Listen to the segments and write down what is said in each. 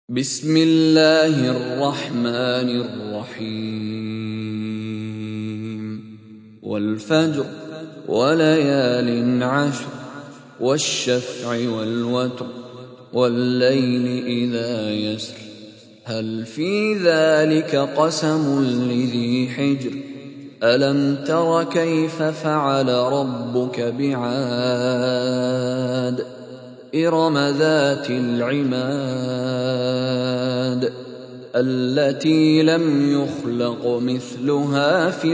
بسم الله الرحمن الرحيم والفجر وليال عشر والشفع والوتر والليل إذا يسر هل في ذلك قسم لذي حجر ألم تر كيف فعل ربك بعاد إرم ذات العماد التي لم يخلق مثلها في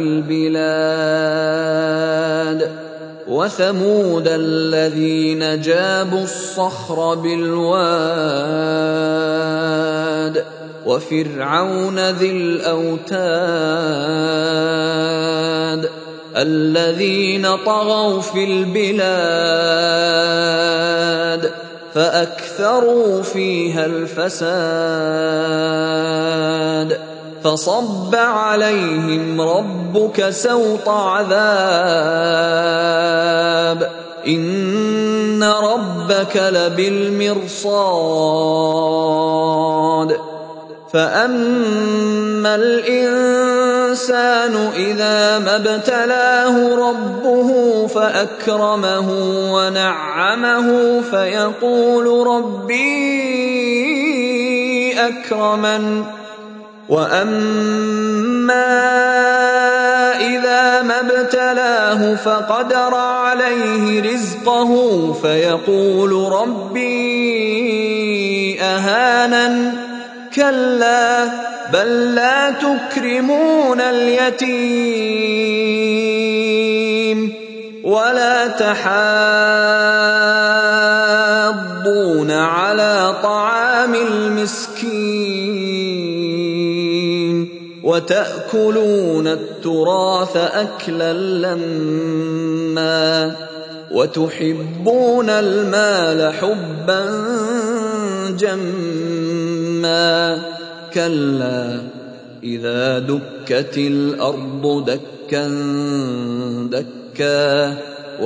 البلاد وثمود الذين جابوا الصخر بالواد وفرعون ذي الأوتاد الذين طغوا في البلاد فأكثروا فيها الفساد فصب عليهم ربك سوط عذاب إن ربك لبالمرصاد فأما الإنسان إذا ما ابتلاه ربه فأكرمه ونعمه فيقول ربي أكرمن وأما إذا ما ابتلاه فقدر عليه رزقه فيقول ربي أهانن كلا بل لا تكرمون اليتيم ولا تحاضون على طعام المسكين وتأكلون التراث أكلا لما وتحبون المال حبا جما كلا إذا دكت الأرض دكا دكا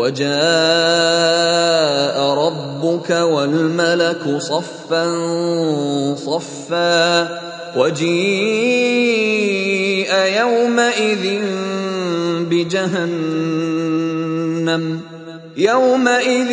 وجاء ربك والملك صفا صفا وجيء يومئذ بجهنم يومئذ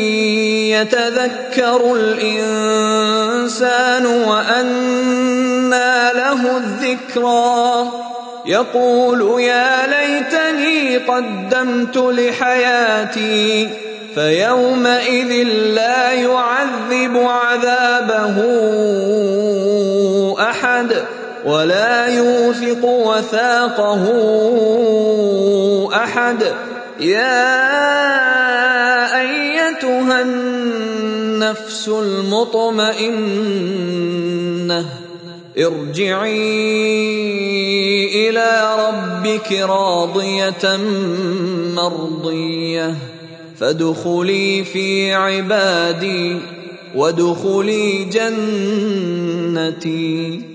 يتذكر الإنسان وأنى له الذكرى يقول يا ليتني قدمت لحياتي فيومئذ لا يعذب عذابه أحد ولا يوثق وثاقه أحد يا أيتها النفس المطمئنة ارجعي إلى ربك راضية مرضية فادخلي في عبادي وادخلي جنتي